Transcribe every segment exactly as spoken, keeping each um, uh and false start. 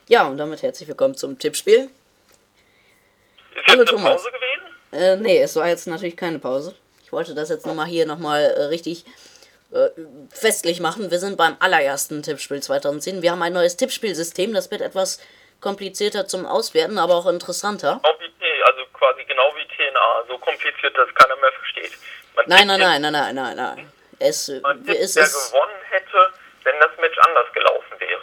Ja, und damit herzlich willkommen zum Tippspiel. Ist Hallo jetzt eine Thomas. Pause gewesen? Äh, nee, es war jetzt natürlich keine Pause. Ich wollte das jetzt nochmal hier nochmal äh, richtig äh, festlich machen. Wir sind beim allerersten Tippspiel zweitausendzehn. Wir haben ein neues Tippspielsystem, das wird etwas komplizierter zum Auswerten, aber auch interessanter. Genau wie T, also quasi genau wie T N A, so kompliziert, dass keiner mehr versteht. Man Nein, tippt nein, nein, nein, nein, nein, nein. Es, äh, jetzt- Man tippt, es wer ist... gewonnen hätte, wenn das Match anders gelaufen wäre.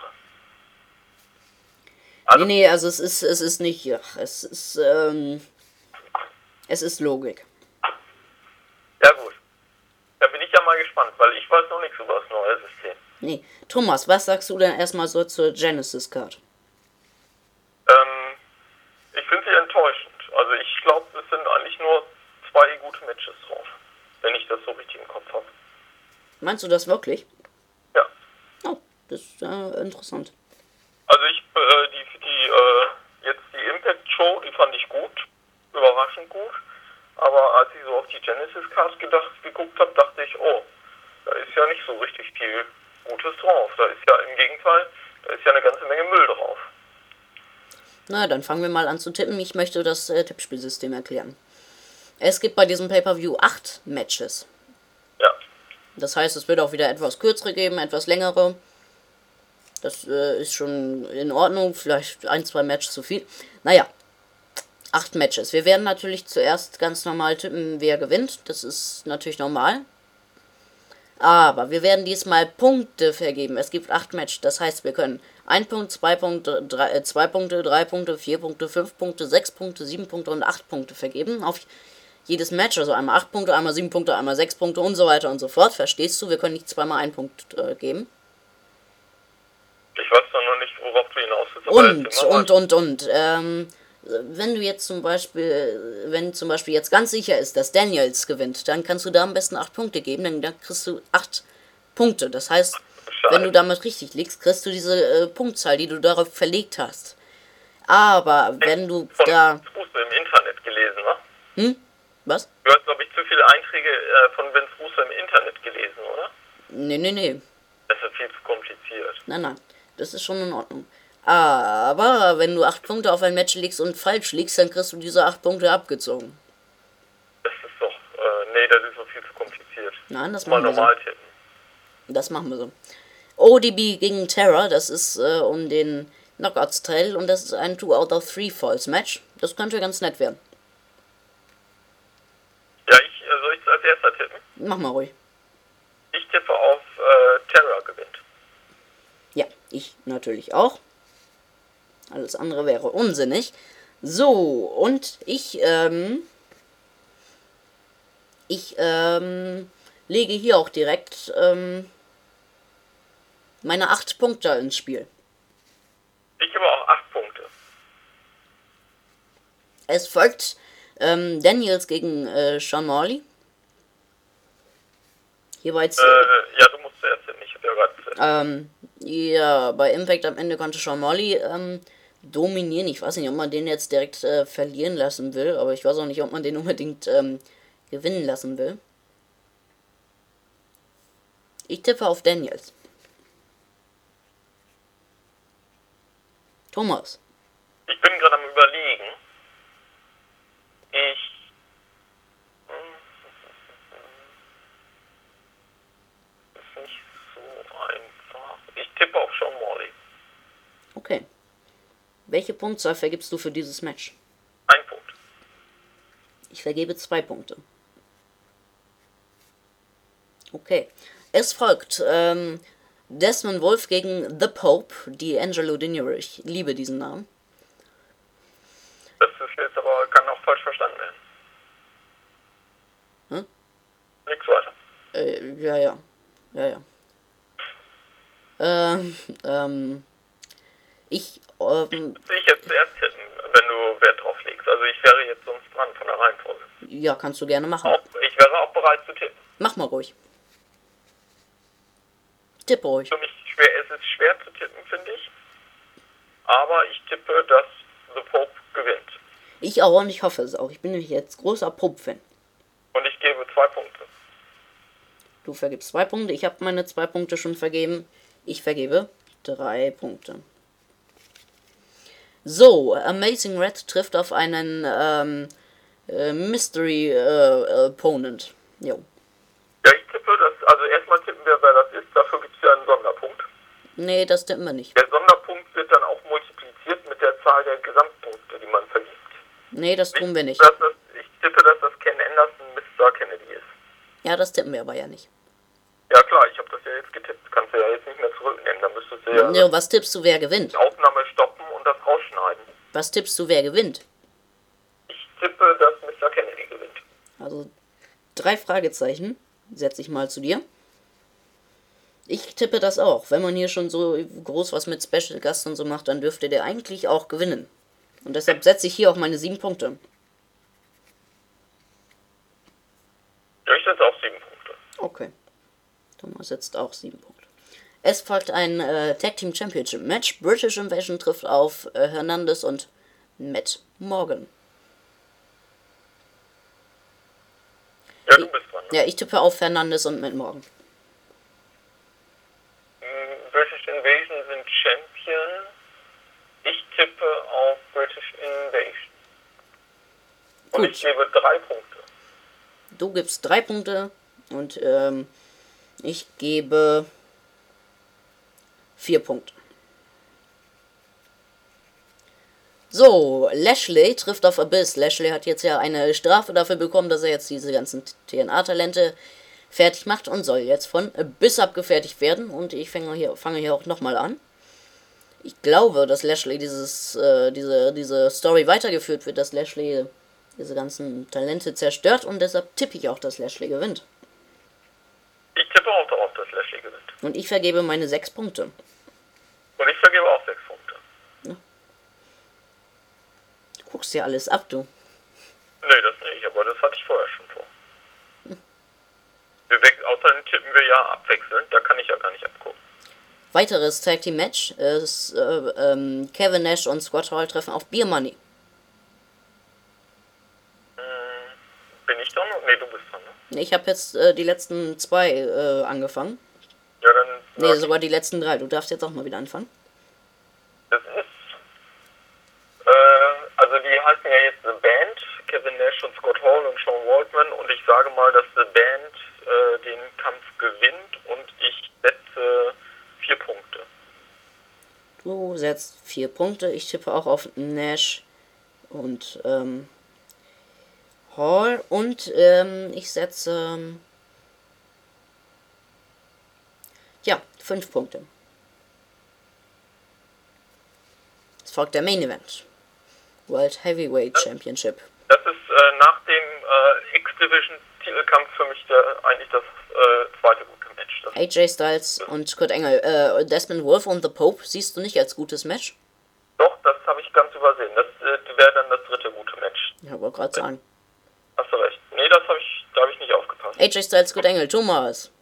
Nee, Also, nee, also es ist, es ist nicht... Ach, es ist, ähm... Es ist Logik. ja gut. Da bin ich ja mal gespannt, weil ich weiß noch nichts über das neue System. Nee. Thomas, was sagst du denn erstmal so zur Genesis Card? Ähm, ich finde sie enttäuschend. Also ich glaube, es sind eigentlich nur zwei gute Matches drauf. Wenn ich das so richtig im Kopf habe. Meinst du das wirklich? Ja. Oh, das ist äh, interessant. Also ich, äh, die, die, äh, jetzt die Impact-Show, die fand ich gut, überraschend gut. Aber als ich so auf die Genesis-Card gedacht, geguckt habe, dachte ich, oh, da ist ja nicht so richtig viel Gutes drauf. Da ist ja im Gegenteil, da ist ja eine ganze Menge Müll drauf. Na, dann fangen wir mal an zu tippen. Ich möchte das äh, Tippspielsystem erklären. Es gibt bei diesem Pay-Per-View acht Matches. Ja. Das heißt, es wird auch wieder etwas kürzere geben, etwas längere. Das äh, ist schon in Ordnung. Vielleicht ein, zwei Matches zu viel. Naja, acht Matches. Wir werden natürlich zuerst ganz normal tippen, wer gewinnt. Das ist natürlich normal. Aber wir werden diesmal Punkte vergeben. Es gibt acht Matches. Das heißt, wir können ein Punkt, zwei Punkte, drei, äh, zwei Punkte, drei Punkte, vier Punkte, fünf Punkte, sechs Punkte, sieben Punkte und acht Punkte vergeben. Auf jedes Match. Also einmal acht Punkte, einmal sieben Punkte, einmal sechs Punkte und so weiter und so fort. Verstehst du? Wir können nicht zweimal einen Punkt äh, geben. Ich weiß doch noch nicht, worauf du hinaus willst. aber Und, erzähl mal und, und, und, ähm, wenn du jetzt zum Beispiel, wenn zum Beispiel jetzt ganz sicher ist, dass Daniels gewinnt, dann kannst du da am besten acht Punkte geben, denn dann kriegst du acht Punkte. Das heißt, Bescheid. wenn du damit richtig liegst, kriegst du diese äh, Punktzahl, die du darauf verlegt hast. Aber wenn du Von da... Vince Russo im Internet gelesen, ne? Hm? Was? Du hast, glaube ich, zu viele Einträge äh, von Vince Russo im Internet gelesen, oder? Nee, nee, nee. Das ist viel zu kompliziert. Nein, nein. Das ist schon in Ordnung. Aber wenn du acht Punkte auf ein Match legst und falsch liegst, dann kriegst du diese acht Punkte abgezogen. Das ist doch, äh, nee, das ist doch viel zu kompliziert. Nein, das Mal machen wir so. normal tippen. Das machen wir so. O D B gegen Terror, das ist äh, um den Knockouts-Teil und das ist ein two out of three Falls Match. Das könnte ganz nett werden. Ja, ich, äh, soll ich als erster tippen? Mach mal ruhig. Ich tippe auf äh, Terror gewinnt. Ja, ich natürlich auch. Alles andere wäre unsinnig. So, und ich, ähm, ich, ähm, lege hier auch direkt, ähm, meine acht Punkte ins Spiel. Ich tippe auch acht Punkte. Es folgt, ähm, Daniels gegen, äh, Sean Morley. Jeweils, Äh, ja, du musst zuerst tippen. Ich habe ja gerade zuerst. ähm, ja, bei Impact am Ende konnte Sean Morley, ähm, dominieren. Ich weiß nicht, ob man den jetzt direkt äh, verlieren lassen will, aber ich weiß auch nicht, ob man den unbedingt ähm, gewinnen lassen will. Ich tippe auf Daniels. Thomas. Ich bin gerade am Überlegen. Ich. Ist nicht so einfach. Ich tippe auf Sean Morley. Okay. Welche Punktzahl vergibst du für dieses Match? Ein Punkt. Ich vergebe zwei Punkte. Okay. Es folgt ähm, Desmond Wolf gegen The Pope, D'Angelo Dinero. Ich liebe diesen Namen. Das ist jetzt aber, kann auch falsch verstanden werden. Hm? Nix weiter. Äh, ja, ja. Ja, ja. Ähm, ähm, ich, ähm, Ich jetzt zuerst tippen, wenn du Wert drauf legst. Also ich wäre jetzt sonst dran von der Reihenfolge. ja, kannst du gerne machen. Auch, ich wäre auch bereit zu tippen. Mach mal ruhig. Tippe ruhig. Für mich schwer, es ist schwer zu tippen, finde ich. Aber ich tippe, dass The Pope gewinnt. Ich auch und ich hoffe es auch. Ich bin nämlich jetzt großer Pope-Fan. Und ich gebe zwei Punkte. Du vergibst zwei Punkte. Ich habe meine zwei Punkte schon vergeben. Ich vergebe drei Punkte. So, Amazing Red trifft auf einen ähm, äh, Mystery äh, Opponent. Jo. Ja, ich tippe das, also erstmal tippen wir, wer das ist, dafür gibt es ja einen Sonderpunkt. Nee, das tippen wir nicht. Der Sonderpunkt wird dann auch multipliziert mit der Zahl der Gesamtpunkte, die man vergibt. Nee, das tun wir nicht. Dass das, ich tippe, dass das Ken Anderson Mister Kennedy ist. Ja, das tippen wir aber ja nicht. Ja klar, ich habe das ja jetzt getippt. Kannst du ja jetzt nicht mehr zurücknehmen. Dann müsstest du ja Ja, was tippst du, wer gewinnt? die Aufnahme stoppen und das rausschneiden. Was tippst du, wer gewinnt? Ich tippe, dass Mister Kennedy gewinnt. Also drei Fragezeichen, setze ich mal zu dir. Ich tippe das auch. Wenn man hier schon so groß was mit Special Gast und so macht, dann dürfte der eigentlich auch gewinnen. Und deshalb setze ich hier auch meine sieben Punkte. Ja, ich setze auch sieben Punkte. Okay. Thomas setzt auch sieben Punkte. Es folgt ein äh, Tag Team Championship Match. British Invasion trifft auf äh, Hernandez und Matt Morgan. Ja, du bist dran. Ne? Ja, ich tippe auf Hernandez und Matt Morgan. British Invasion sind Champion. Ich tippe auf British Invasion. Und Gut. ich gebe drei Punkte. Du gibst drei Punkte und ähm, ich gebe vier Punkte. So, Lashley trifft auf Abyss. Lashley hat jetzt ja eine Strafe dafür bekommen, dass er jetzt diese ganzen T N A-Talente fertig macht und soll jetzt von Abyss abgefertigt werden. Und ich fange hier, fange hier auch nochmal an. Ich glaube, dass Lashley dieses, äh, diese, diese Story weitergeführt wird, dass Lashley diese ganzen Talente zerstört und deshalb tippe ich auch, dass Lashley gewinnt. Ich tippe auch darauf, dass Lashley gewinnt. Und ich vergebe meine sechs Punkte. Und ich vergebe auch sechs Punkte. Du guckst dir alles ab, du. Nee, das nicht, aber das hatte ich vorher schon vor. Wir wech- außerdem tippen wir ja abwechselnd, da kann ich ja gar nicht abgucken. Weiteres Tag Team Match ist äh, ähm, Kevin Nash und Scott Hall treffen auf Beer Money. Bin ich dran? Nee, du bist dran, ne? Ich habe jetzt äh, die letzten zwei äh, angefangen. Ja, dann... Nee, sag sogar die letzten drei. Du darfst jetzt auch mal wieder anfangen. Das ist, äh, also die heißen ja jetzt The Band, Kevin Nash und Scott Hall und Sean Waltman, und ich sage mal, dass The Band äh, den Kampf gewinnt und ich setze vier Punkte. Du setzt vier Punkte. Ich tippe auch auf Nash und ähm, Hall. Und ähm, ich setze ähm, ja, fünf Punkte. Es folgt der Main Event. World Heavyweight Championship. Das ist äh, nach dem äh, X-Division-Titelkampf für mich der, eigentlich das äh, zweite gute Match. Das A J Styles und Kurt Angle. Äh, Desmond Wolfe und The Pope siehst du nicht als gutes Match? Doch, das habe ich ganz übersehen. Das äh, wäre dann das dritte gute Match. Ja, wollte gerade sagen. Hast du recht. Nee, das habe ich, da habe ich nicht aufgepasst. A J Styles, Kurt Angle, Thomas.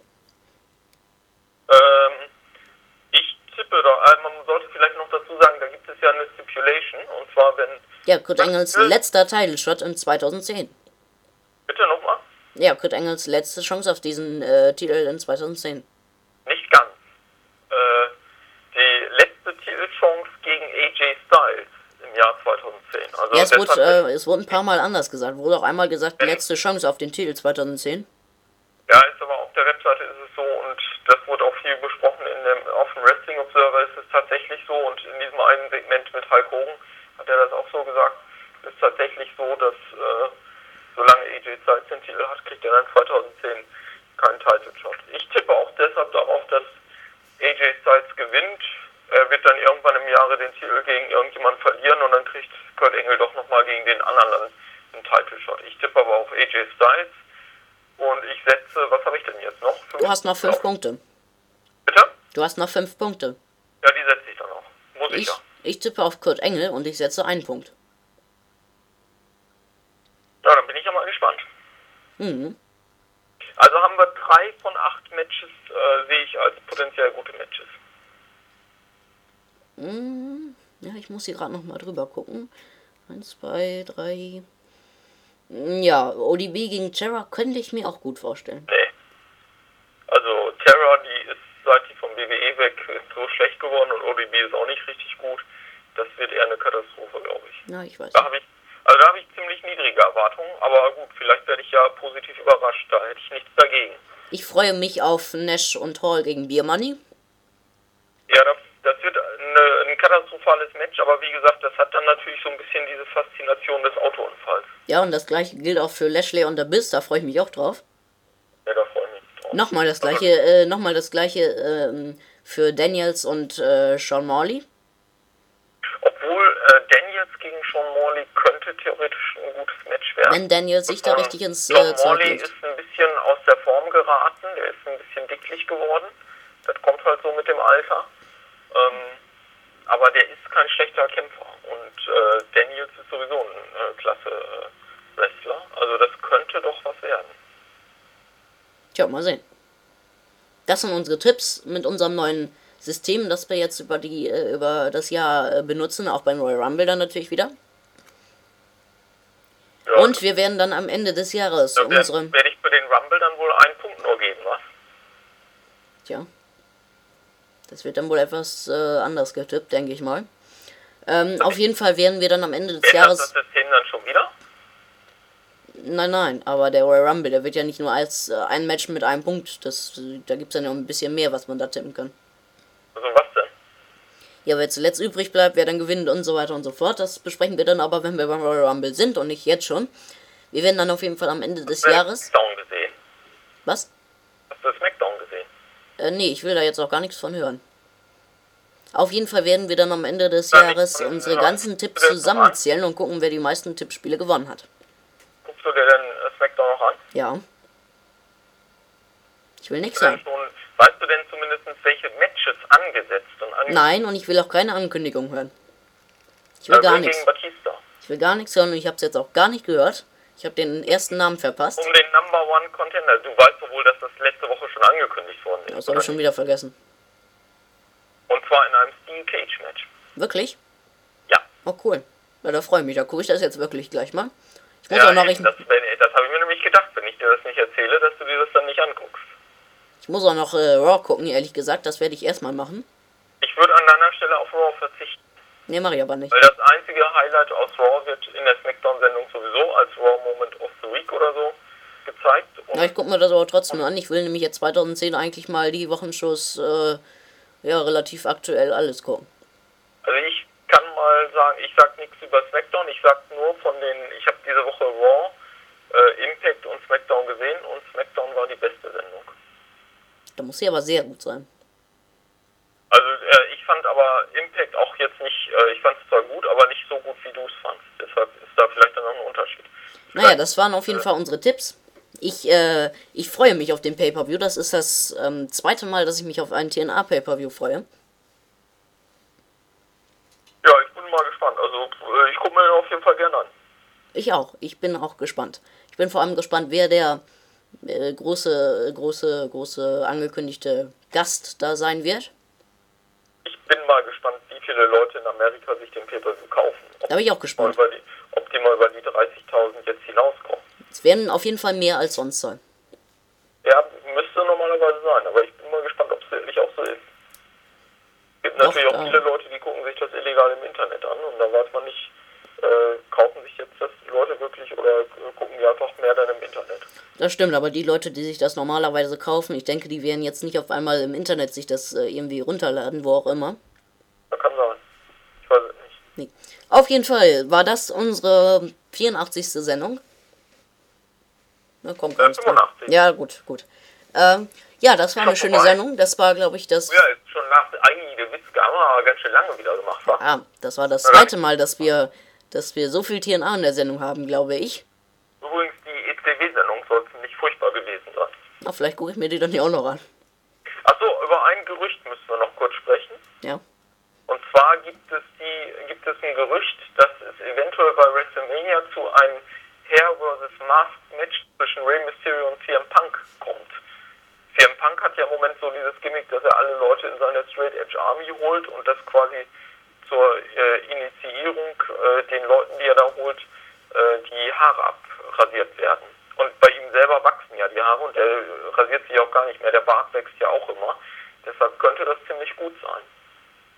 Ähm, ich tippe da, äh, man sollte vielleicht noch dazu sagen, da gibt es ja eine Stipulation, und zwar wenn... Ja, Kurt Angles letzter Title-Shot in zweitausendzehn. Bitte nochmal? Ja, Kurt Angles letzte Chance auf diesen äh, Titel in zweitausendzehn. Nicht ganz. Äh, die letzte Titelchance gegen A J Styles im Jahr zweitausendzehn. Also Ja, es deshalb- wurde, äh, es wurde ein paar Mal anders gesagt. Wurde auch einmal gesagt, letzte Chance auf den Titel zweitausendzehn. Ja, ist aber auf der Webseite ist es so, und das wurde auch viel besprochen in dem, auf dem Wrestling Observer ist es tatsächlich so, und in diesem einen Segment mit Hulk Hogan hat er das auch so gesagt, ist tatsächlich so, dass äh, solange A J Styles den Titel hat, kriegt er dann zweitausendzehn keinen Title Shot. Ich tippe auch deshalb darauf, dass A J Styles gewinnt. Er wird dann irgendwann im Jahre den Titel gegen irgendjemanden verlieren, und dann kriegt Kurt Angle doch nochmal gegen den anderen einen Title Shot. Ich tippe aber auf A J Styles. Und ich setze, was habe ich denn jetzt noch? Fünf? Du hast noch fünf Ja. Punkte. Bitte? Du hast noch fünf Punkte. Ja, die setze ich dann noch. Muss ich, Ich, ja. ich tippe auf Kurt Angle und ich setze einen Punkt. Ja, dann bin ich ja mal gespannt. Mhm. Also haben wir drei von acht Matches, äh, sehe ich als potenziell gute Matches. Mhm. Ja, ich muss hier gerade noch mal drüber gucken. Eins, zwei, drei. Ja, O D B gegen Terra könnte ich mir auch gut vorstellen. Nee. Also Terra, die ist seit die vom W W E weg so schlecht geworden, und O D B ist auch nicht richtig gut. Das wird eher eine Katastrophe, glaube ich. Na, ich weiß Da nicht. habe ich, also da habe ich ziemlich niedrige Erwartungen, aber gut, vielleicht werde ich ja positiv überrascht, da hätte ich nichts dagegen. Ich freue mich auf Nash und Hall gegen Beer Money. Ja, das, das wird eine, ein katastrophales Match, aber wie gesagt, das hat dann natürlich so ein bisschen diese Faszination des Autounfalls. Ja, und das gleiche gilt auch für Lashley und The Biz, da freue ich mich auch drauf. Ja, da freue ich mich drauf. Nochmal das gleiche, äh, nochmal das gleiche ähm, für Daniels und äh, Sean Morley. Obwohl äh, Daniels gegen Sean Morley könnte theoretisch ein gutes Match werden. Wenn Daniels sich da richtig ins äh, Sean Zeug Morley legt. ist ein bisschen aus der Form geraten, der ist ein bisschen dicklich geworden. Das kommt halt so mit dem Alter. Ähm, aber der ist kein schlechter Kämpfer. Und äh, Daniels ist sowieso ein äh, klasse äh, Wrestler. Also das könnte doch was werden. Tja, mal sehen. Das sind unsere Tipps mit unserem neuen System, das wir jetzt über die äh, über das Jahr äh, benutzen, auch beim Royal Rumble dann natürlich wieder. Ja, Und wir werden dann am Ende des Jahres da werde unsere... werd ich für den Rumble dann wohl einen Punkt nur geben, was? Tja. Das wird dann wohl etwas äh, anders getippt, denke ich mal. Ähm, auf jeden Fall werden wir dann am Ende des Ändert Jahres... das System dann schon wieder? Nein, nein, aber der Royal Rumble, der wird ja nicht nur als äh, ein Match mit einem Punkt. Das, äh, da gibt es ja noch ein bisschen mehr, was man da tippen kann. Also was denn? Ja, wer zuletzt übrig bleibt, wer dann gewinnt und so weiter und so fort. Das besprechen wir dann aber, wenn wir beim Royal Rumble sind und nicht jetzt schon. Wir werden dann auf jeden Fall am Ende des Hast du Jahres... Smackdown gesehen? Was? Hast du Smackdown gesehen? Äh, nee, ich will da jetzt auch gar nichts von hören. Auf jeden Fall werden wir dann am Ende des Ja, ich- Jahres äh, unsere ja, ganzen ich- Tipps das noch zusammenzählen und gucken, wer die meisten Tippspiele gewonnen hat. Guckst du dir denn äh, Smackdown noch an? Ja. Ich will nichts Denn sagen. schon, weißt du denn zumindest, welche Matches angesetzt und angesetzt Nein, und ich will auch keine Ankündigung hören. Ich will äh, gar gegen nichts. Batista? Ich will gar nichts hören und ich habe es jetzt auch gar nicht gehört. Ich habe den ersten Namen verpasst. Um den Number One Contender. Du weißt doch wohl, dass das letzte Woche schon angekündigt worden ist. Das habe oder ich schon nicht? wieder vergessen. Und zwar in einem Steel Cage Match. Wirklich? Ja. Oh, cool. Ja, da freue ich mich. Da gucke ich das jetzt wirklich gleich mal. Ich muss Ja, auch noch... eben, Ich, das, wenn- das habe ich mir nämlich gedacht, wenn ich dir das nicht erzähle, dass du dir das dann nicht anguckst. ich muss auch noch äh, Raw gucken, ehrlich gesagt. Das werde ich erstmal machen. Ich würde an deiner Stelle auf Raw verzichten. Nee, mache ich aber nicht. Weil das einzige Highlight aus Raw wird in der Smackdown-Sendung sowieso als Raw Moment of the Week oder so gezeigt. Und Ja, ich gucke mir das aber trotzdem an. Ich will nämlich jetzt zwanzig zehn eigentlich mal die Wochenshows äh, ja, relativ aktuell alles gucken. Also ich kann mal sagen, ich sag nichts über Smackdown, ich sag nur von den, ich habe diese Woche Raw, äh, Impact und Smackdown gesehen und Smackdown war die beste Sendung. Da muss sie aber sehr gut sein. Also äh, ich fand aber Impact auch jetzt nicht, äh, ich fand es zwar gut, aber nicht so gut wie du es fandst. Deshalb ist da vielleicht dann noch ein Unterschied. Naja, das waren auf jeden Fall unsere Tipps. Ich, äh, ich freue mich auf den Pay-Per-View. Das ist das ähm, zweite Mal, dass ich mich auf einen T N A-Pay-Per-View freue. Ja, ich bin mal gespannt. Also äh, ich gucke mir den auf jeden Fall gerne an. Ich auch. Ich bin auch gespannt. Ich bin vor allem gespannt, wer der äh, große, große, große angekündigte Gast da sein wird. Ich bin mal gespannt, wie viele Leute in Amerika sich den Pay-Per-View kaufen. Ob, Da bin ich auch mal gespannt. über die, ob die mal über die dreißigtausend jetzt hinauskommen. Es werden auf jeden Fall mehr als sonst sein. Ja, müsste normalerweise sein, aber ich bin mal gespannt, ob es wirklich auch so ist. Es gibt Doch, natürlich auch da- viele Leute, die gucken sich das illegal im Internet an und da weiß man nicht, äh, kaufen sich jetzt das die Leute wirklich oder äh, gucken die einfach mehr dann im Internet. Das stimmt, aber die Leute, die sich das normalerweise kaufen, ich denke, die werden jetzt nicht auf einmal im Internet sich das äh, irgendwie runterladen, wo auch immer. Da kann sein. Ich weiß es nicht. Nee. Auf jeden Fall war das unsere vierundachtzigste Sendung. Na, komm, Äh, ganz klar. fünfundachtzig. Ja, gut, gut. Ähm, ja, das war Schon eine schöne vorbei? Sendung. Das war, glaube ich, das... Ja, ist schon nach eigentlich der Witz haben wir aber ganz schön lange wieder gemacht, wa? Ah, das war das zweite Mal, dass wir, dass wir so viel T N A in der Sendung haben, glaube ich. Übrigens, die E C W-Sendung soll ziemlich furchtbar gewesen sein. Na, vielleicht gucke ich mir die dann ja auch noch an. Achso, über ein Gerücht müssen wir noch kurz sprechen. Ja. Und zwar gibt es die, gibt es ein Gerücht, dass es eventuell bei WrestleMania zu einem Hair versus Mask Match zwischen Rey Mysterio und C M Punk kommt. C M Punk hat ja im Moment so dieses Gimmick, dass er alle Leute in seine Straight Edge Army holt und das quasi zur äh, Initiierung äh, den Leuten, die er da holt, äh, die Haare abrasiert werden. Und bei ihm selber wachsen ja die Haare und er rasiert sich auch gar nicht mehr. Der Bart wächst ja auch immer. Deshalb könnte das ziemlich gut sein.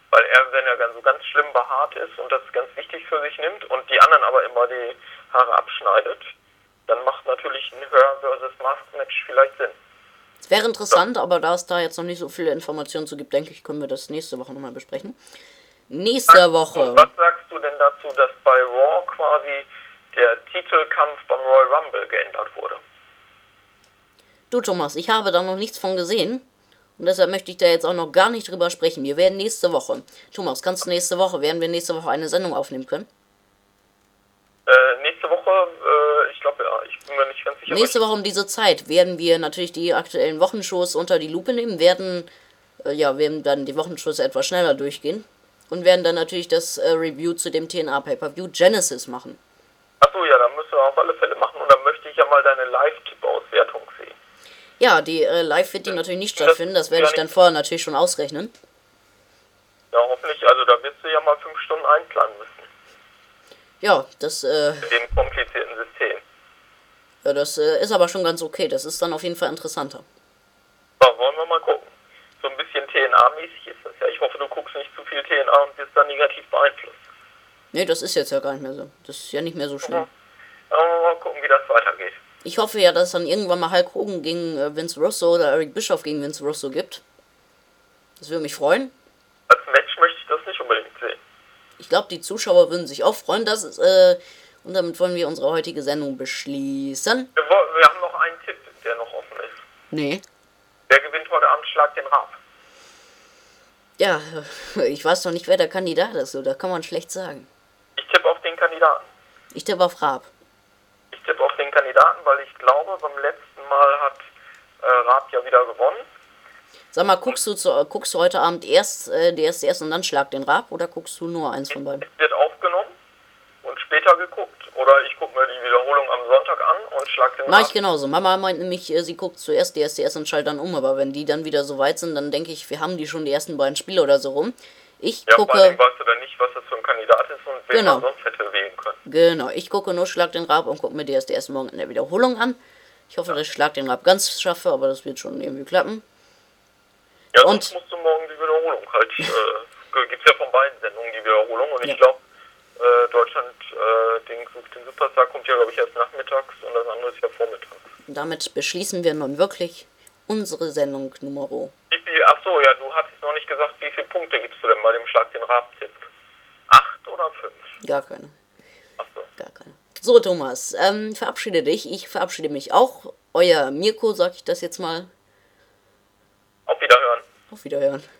weil er, wenn er ganz, so ganz schlimm behaart ist und das ganz wichtig für sich nimmt und die anderen aber immer die Haare abschneidet, dann macht natürlich ein Hair versus Mask Match vielleicht Sinn. Es wäre interessant, ja. Aber da es da jetzt noch nicht so viele Informationen zu gibt, denke ich, können wir das nächste Woche nochmal besprechen. Nächste sagst Woche. Du, was sagst du denn dazu, dass bei Raw quasi der Titelkampf beim Royal Rumble geändert wurde? Du Thomas, ich habe da noch nichts von gesehen. Und deshalb möchte ich da jetzt auch noch gar nicht drüber sprechen. Wir werden nächste Woche. Thomas, kannst du nächste Woche, werden wir nächste Woche eine Sendung aufnehmen können? Äh, nächste Woche, äh, ich glaube ja, ich bin mir nicht ganz sicher. Nächste Woche um diese Zeit werden wir natürlich die aktuellen Wochenshows unter die Lupe nehmen, werden, äh, ja, werden dann die Wochenshows etwas schneller durchgehen und werden dann natürlich das äh, Review zu dem T N A Pay-Per-View Genesis machen. Achso, ja, dann müssen wir auf alle Fälle machen und dann möchte ich ja mal deine Live-Tipp-Auswertung sehen. Ja, die äh, Live wird die natürlich nicht stattfinden, das werde ich dann vorher natürlich schon ausrechnen. Ja, hoffentlich, also da wirst du ja mal fünf Stunden einplanen müssen. Ja, das, äh... Mit dem komplizierten System. Ja, das äh, ist aber schon ganz okay, das ist dann auf jeden Fall interessanter. Ja, wollen wir mal gucken. So ein bisschen T N A-mäßig ist das ja. Ich hoffe, du guckst nicht zu viel T N A und wirst dann negativ beeinflusst. Nee, das ist jetzt ja gar nicht mehr so. Das ist ja nicht mehr so schlimm. Mhm. Aber mal gucken, wie das weitergeht. Ich hoffe ja, dass es dann irgendwann mal Hulk Hogan gegen äh, Vince Russo oder Eric Bischoff gegen Vince Russo gibt. Das würde mich freuen. Als Match möchte ich das nicht unbedingt sehen. Ich glaube, die Zuschauer würden sich auch freuen. Das ist, äh, und damit wollen wir unsere heutige Sendung beschließen. Wir, wir haben noch einen Tipp, der noch offen ist. Nee. Wer gewinnt heute Abend Schlag den Raab? Ja, ich weiß doch nicht, wer der Kandidat ist. So, da kann man schlecht sagen. Ich tippe auf den Kandidaten. Ich tippe auf Raab. Ich tippe auf den Kandidaten, weil ich glaube, beim letzten Mal hat äh, Raab ja wieder gewonnen. Sag mal, guckst du, zu, guckst du heute Abend erst äh, der erste erst und dann Schlag den Raab oder guckst du nur eins von beiden? Es wird aufgenommen und später geguckt. Oder ich gucke mir die Wiederholung am Sonntag an und Schlag den Raab. Mach ich genauso. Mama meint nämlich, äh, sie guckt zuerst die erste erst und schaltet dann um. Aber wenn die dann wieder so weit sind, dann denke ich, wir haben die schon die ersten beiden Spiele oder so rum. Ich ja, gucke... vor allem weißt du dann nicht, was das für ein Kandidat ist und wen genau. man sonst hätte wählen können. Genau, ich gucke nur Schlag den Raab und gucke mir die erste erst morgen in der Wiederholung an. Ich hoffe, dass ich Schlag den Raab ganz schaffe, aber das wird schon irgendwie klappen. Ja, und sonst musst du morgen die Wiederholung halt, äh, gibt's ja von beiden Sendungen die Wiederholung und ja. ich glaube, äh, Deutschland, äh, den, den Superstar kommt ja, glaube ich, erst nachmittags und das andere ist ja vormittags. Damit beschließen wir nun wirklich unsere Sendung Nummer. Achso, ja, du hattest noch nicht gesagt, wie viele Punkte gibst du denn bei dem Schlag den Raab-Tipp? Acht oder fünf? Gar keine. Achso. Gar keine. So, Thomas, ähm, verabschiede dich. Ich verabschiede mich auch. Euer Mirko, sag ich das jetzt mal. Auf Wiederhören. Auf Wiederhören.